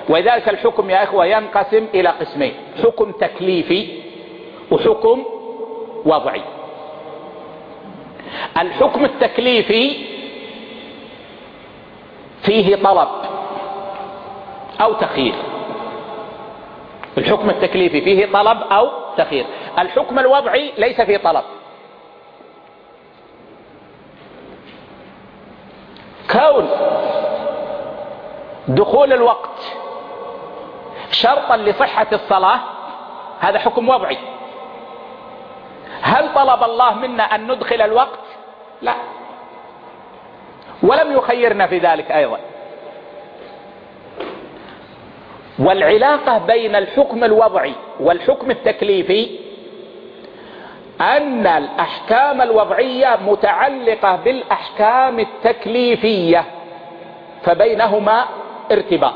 ولذلك الحكم يا إخوة ينقسم إلى قسمين: حكم تكليفي وحكم وضعي. الحكم التكليفي فيه طلب أو تخيير. الحكم التكليفي فيه طلب أو تخيير. الحكم الوضعي ليس فيه طلب. كون دخول الوقت شرطا لصحة الصلاة هذا حكم وضعي. هل طلب الله منا أن ندخل الوقت؟ لا، ولم يخيرنا في ذلك أيضا. والعلاقة بين الحكم الوضعي والحكم التكليفي أن الأحكام الوضعية متعلقة بالأحكام التكليفية، فبينهما ارتباط.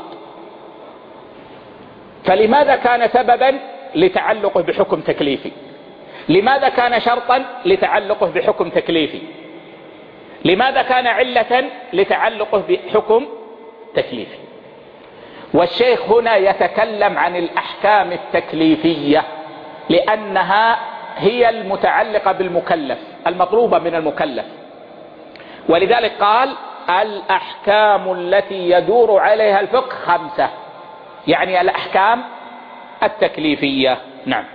فلماذا كان سببا لتعلقه بحكم تكليفي؟ لماذا كان شرطا لتعلقه بحكم تكليفي؟ لماذا كان علة لتعلقه بحكم تكليفي؟ والشيخ هنا يتكلم عن الأحكام التكليفية لأنها هي المتعلقة بالمكلف، المطلوبة من المكلف. ولذلك قال: الأحكام التي يدور عليها الفقه 5، يعني الأحكام التكليفية. نعم.